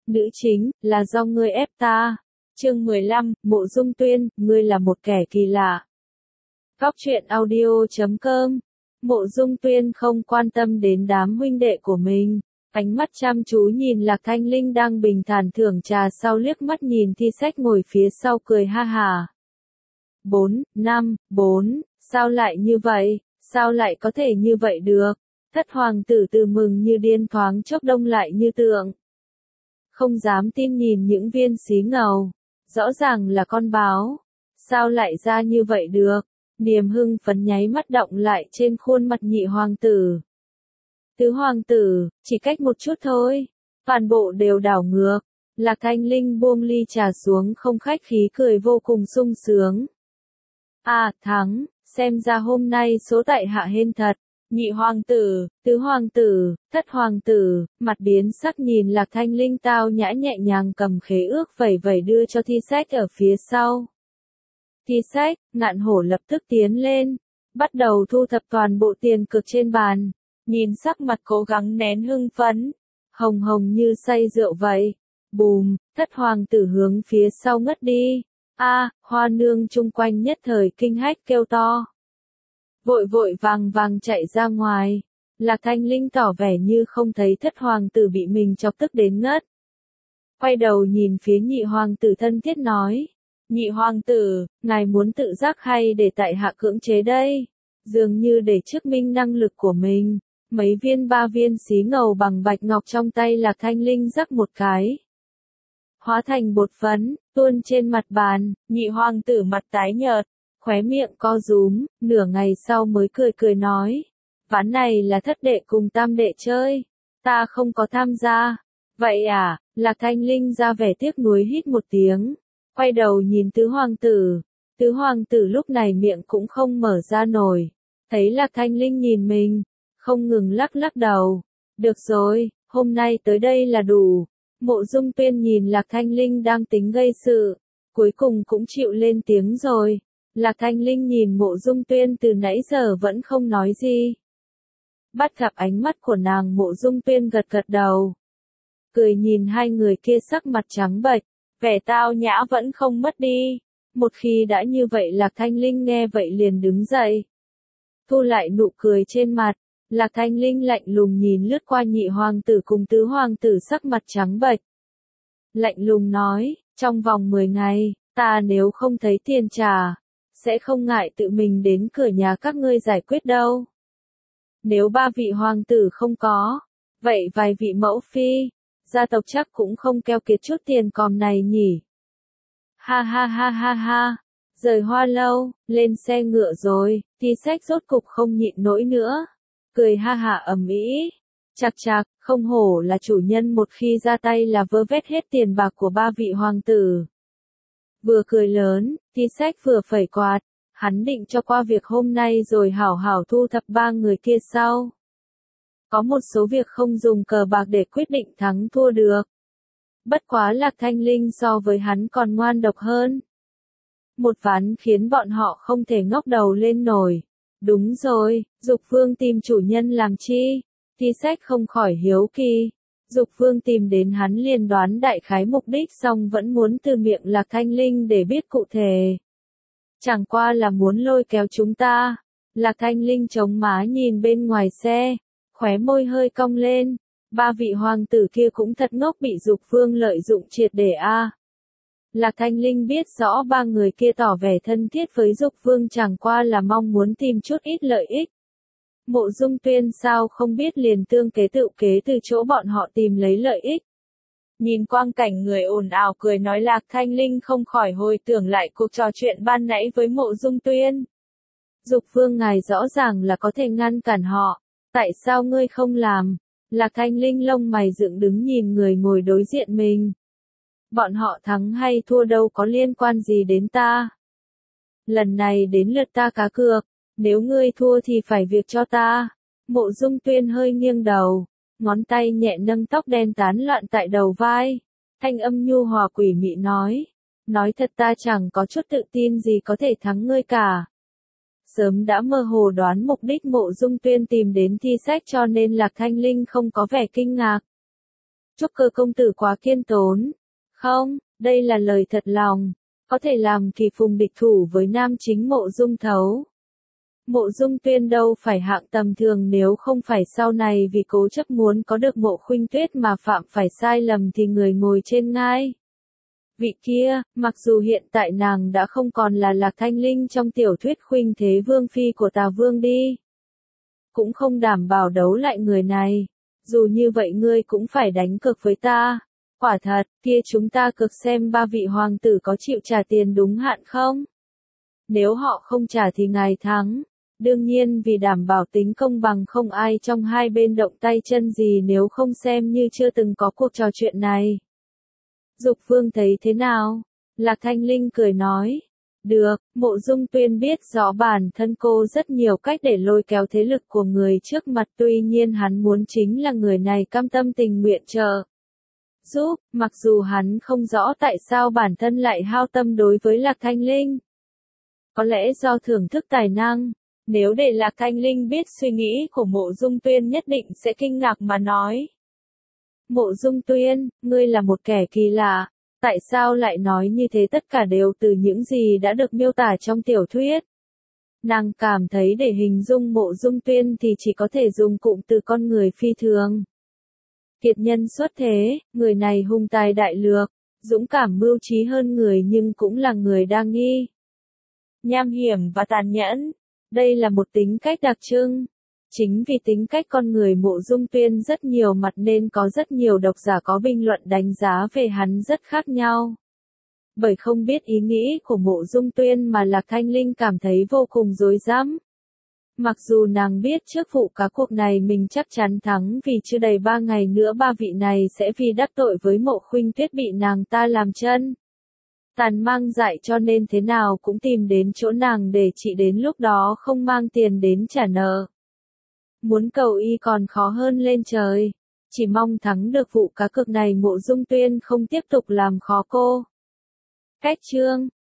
Nữ chính, là do ngươi ép ta. Chương 15, Mộ Dung Tuyên, ngươi là một kẻ kỳ lạ. Góc truyện audio.com. Mộ Dung Tuyên không quan tâm đến đám huynh đệ của mình. Ánh mắt chăm chú nhìn Lạc Thanh Linh đang bình thản thưởng trà sau liếc mắt nhìn Thi Sách ngồi phía sau cười ha hà. 4, sao lại như vậy? Sao lại có thể như vậy được? Thất hoàng tử từ mừng như điên thoáng chốc đông lại như tượng. Không dám tin nhìn những viên xí ngầu. Rõ ràng là con báo. Sao lại ra như vậy được? Niềm hưng phấn nháy mắt động lại trên khuôn mặt nhị hoàng tử. Tứ hoàng tử, chỉ cách một chút thôi. Toàn bộ đều đảo ngược. Lạc Thanh Linh buông ly trà xuống không khách khí cười vô cùng sung sướng. À, thắng, xem ra hôm nay số tại hạ hên thật. Nhị hoàng tử, tứ hoàng tử, thất hoàng tử, mặt biến sắc nhìn Lạc Thanh Linh tao nhã nhẹ nhàng cầm khế ước vẩy vẩy đưa cho Thi Sách ở phía sau. Thi Sách, Ngạn Hổ lập tức tiến lên, bắt đầu thu thập toàn bộ tiền cược trên bàn, nhìn sắc mặt cố gắng nén hưng phấn, hồng hồng như say rượu vậy. Bùm, thất hoàng tử hướng phía sau ngất đi. A, hoa nương chung quanh nhất thời kinh hách kêu to. Vội vội vàng vàng chạy ra ngoài. Lạc Thanh Linh tỏ vẻ như không thấy thất hoàng tử bị mình chọc tức đến ngất. Quay đầu nhìn phía nhị hoàng tử thân thiết nói. Nhị hoàng tử, ngài muốn tự giác hay để tại hạ cưỡng chế đây? Dường như để chứng minh năng lực của mình. Mấy viên 3 viên xí ngầu bằng bạch ngọc trong tay Lạc Thanh Linh rắc một cái. Hóa thành bột phấn, tuôn trên mặt bàn, nhị hoàng tử mặt tái nhợt, khóe miệng co rúm, nửa ngày sau mới cười cười nói. Ván này là thất đệ cùng tam đệ chơi, ta không có tham gia. Vậy à, Lạc Thanh Linh ra vẻ tiếc nuối hít một tiếng, quay đầu nhìn tứ hoàng tử lúc này miệng cũng không mở ra nổi, thấy Lạc Thanh Linh nhìn mình, không ngừng lắc lắc đầu. Được rồi, hôm nay tới đây là đủ. Mộ Dung Tuyên nhìn Lạc Thanh Linh đang tính gây sự, cuối cùng cũng chịu lên tiếng rồi. Lạc Thanh Linh nhìn Mộ Dung Tuyên từ nãy giờ vẫn không nói gì. Bắt gặp ánh mắt của nàng, Mộ Dung Tuyên gật gật đầu. Cười nhìn hai người kia sắc mặt trắng bệch, vẻ tao nhã vẫn không mất đi. Một khi đã như vậy Lạc Thanh Linh nghe vậy liền đứng dậy. Thu lại nụ cười trên mặt, Lạc Thanh Linh lạnh lùng nhìn lướt qua nhị hoàng tử cùng tứ hoàng tử sắc mặt trắng bệch. Lạnh lùng nói, trong vòng 10 ngày, ta nếu không thấy tiền trả, sẽ không ngại tự mình đến cửa nhà các ngươi giải quyết đâu. Nếu 3 vị hoàng tử không có, vậy vài vị mẫu phi, gia tộc chắc cũng không keo kiệt chút tiền còm này nhỉ. Ha ha ha ha ha, rời Hoa Lâu, lên xe ngựa rồi, Thi Sách rốt cục không nhịn nổi nữa. Cười ha hả ầm ĩ. Chạc chạc, không hổ là chủ nhân một khi ra tay là vơ vét hết tiền bạc của 3 vị hoàng tử. Vừa cười lớn, Thi Sách vừa phẩy quạt, hắn định cho qua việc hôm nay rồi hảo hảo thu thập 3 người kia sau. Có một số việc không dùng cờ bạc để quyết định thắng thua được. Bất quá Lạc Thanh Linh so với hắn còn ngoan độc hơn. Một ván khiến bọn họ không thể ngóc đầu lên nổi. Đúng rồi, Dục Vương tìm chủ nhân làm chi? Thi Sách không khỏi hiếu kỳ. Dục Vương tìm đến hắn liền đoán đại khái mục đích xong vẫn muốn từ miệng Lạc Thanh Linh để biết cụ thể. Chẳng qua là muốn lôi kéo chúng ta. Lạc Thanh Linh chống má nhìn bên ngoài xe, khóe môi hơi cong lên. 3 vị hoàng tử kia cũng thật ngốc bị Dục Vương lợi dụng triệt để a. Lạc Thanh Linh biết rõ 3 người kia tỏ vẻ thân thiết với Dục Vương chẳng qua là mong muốn tìm chút ít lợi ích. Mộ Dung Tuyên sao không biết liền tương kế tự kế từ chỗ bọn họ tìm lấy lợi ích. Nhìn quang cảnh người ồn ào cười nói Lạc Thanh Linh không khỏi hồi tưởng lại cuộc trò chuyện ban nãy với Mộ Dung Tuyên. Dục Vương ngài rõ ràng là có thể ngăn cản họ, tại sao ngươi không làm? Lạc Thanh Linh lông mày dựng đứng nhìn người ngồi đối diện mình. Bọn họ thắng hay thua đâu có liên quan gì đến ta. Lần này đến lượt ta cá cược, nếu ngươi thua thì phải việc cho ta. Mộ Dung Tuyên hơi nghiêng đầu, ngón tay nhẹ nâng tóc đen tán loạn tại đầu vai. Thanh âm nhu hòa quỷ mị nói thật ta chẳng có chút tự tin gì có thể thắng ngươi cả. Sớm đã mơ hồ đoán mục đích Mộ Dung Tuyên tìm đến Thi Sách cho nên Lạc Thanh Linh không có vẻ kinh ngạc. Trúc Cơ công tử quá kiên tốn. Không, đây là lời thật lòng. Có thể làm Kỳ Phùng địch thủ với nam chính Mộ Dung Thấu. Mộ Dung Tuyên đâu phải hạng tầm thường, nếu không phải sau này vì cố chấp muốn có được Mộ Khuynh Tuyết mà phạm phải sai lầm thì người ngồi trên ngai vị kia, mặc dù hiện tại nàng đã không còn là Lạc Thanh Linh trong tiểu thuyết Khuynh Thế Vương phi của Tà Vương đi, cũng không đảm bảo đấu lại người này. Dù như vậy ngươi cũng phải đánh cược với ta. Quả thật, kia chúng ta cược xem ba vị hoàng tử có chịu trả tiền đúng hạn không? Nếu họ không trả thì ngài thắng. Đương nhiên vì đảm bảo tính công bằng không ai trong hai bên động tay chân gì, nếu không xem như chưa từng có cuộc trò chuyện này. Dục Vương thấy thế nào? Lạc Thanh Linh cười nói. Được, Mộ Dung Tuyên biết rõ bản thân cô rất nhiều cách để lôi kéo thế lực của người trước mặt, tuy nhiên hắn muốn chính là người này cam tâm tình nguyện trợ giúp, mặc dù hắn không rõ tại sao bản thân lại hao tâm đối với Lạc Thanh Linh. Có lẽ do thưởng thức tài năng, nếu để Lạc Thanh Linh biết suy nghĩ của Mộ Dung Tuyên nhất định sẽ kinh ngạc mà nói. Mộ Dung Tuyên, ngươi là một kẻ kỳ lạ. Tại sao lại nói như thế? Tất cả đều từ những gì đã được miêu tả trong tiểu thuyết. Nàng cảm thấy để hình dung Mộ Dung Tuyên thì chỉ có thể dùng cụm từ con người phi thường. Kiệt nhân xuất thế, người này hung tài đại lược, dũng cảm mưu trí hơn người nhưng cũng là người đa nghi, nham hiểm và tàn nhẫn. Đây là một tính cách đặc trưng. Chính vì tính cách con người Mộ Dung Tuyên rất nhiều mặt nên có rất nhiều độc giả có bình luận đánh giá về hắn rất khác nhau. Bởi không biết ý nghĩ của Mộ Dung Tuyên mà Lạc Thanh Linh cảm thấy vô cùng rối rắm. Mặc dù nàng biết trước vụ cá cuộc này mình chắc chắn thắng, vì chưa đầy 3 ngày nữa ba vị này sẽ vì đắc tội với Mộ Khuynh Tuyết bị nàng ta làm chân tàn mang dại, cho nên thế nào cũng tìm đến chỗ nàng để chị đến lúc đó không mang tiền đến trả nợ. Muốn cầu y còn khó hơn lên trời. Chỉ mong thắng được vụ cá cược này Mộ Dung Tuyên không tiếp tục làm khó cô. Cách chương